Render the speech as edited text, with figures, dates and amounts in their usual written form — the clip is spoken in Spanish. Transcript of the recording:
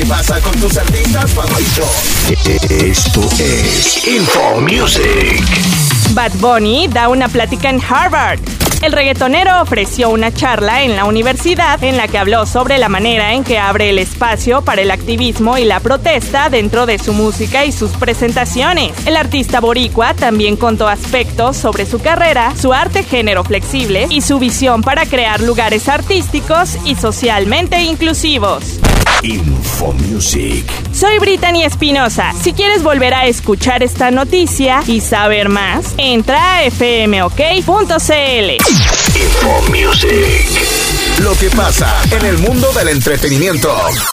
que pasa con tus artistas favoritos. Esto es Info Music. Bad Bunny da una plática en Harvard. El reggaetonero ofreció una charla en la universidad en la que habló sobre la manera en que abre el espacio para el activismo y la protesta dentro de su música y sus presentaciones. El artista boricua también contó aspectos sobre su carrera, su arte género flexible y su visión para crear lugares artísticos y socialmente inclusivos. Info Music. Soy Brittany Espinosa. Si quieres volver a escuchar esta noticia y saber más, entra a fmok.cl. Info Music. Lo que pasa en el mundo del entretenimiento.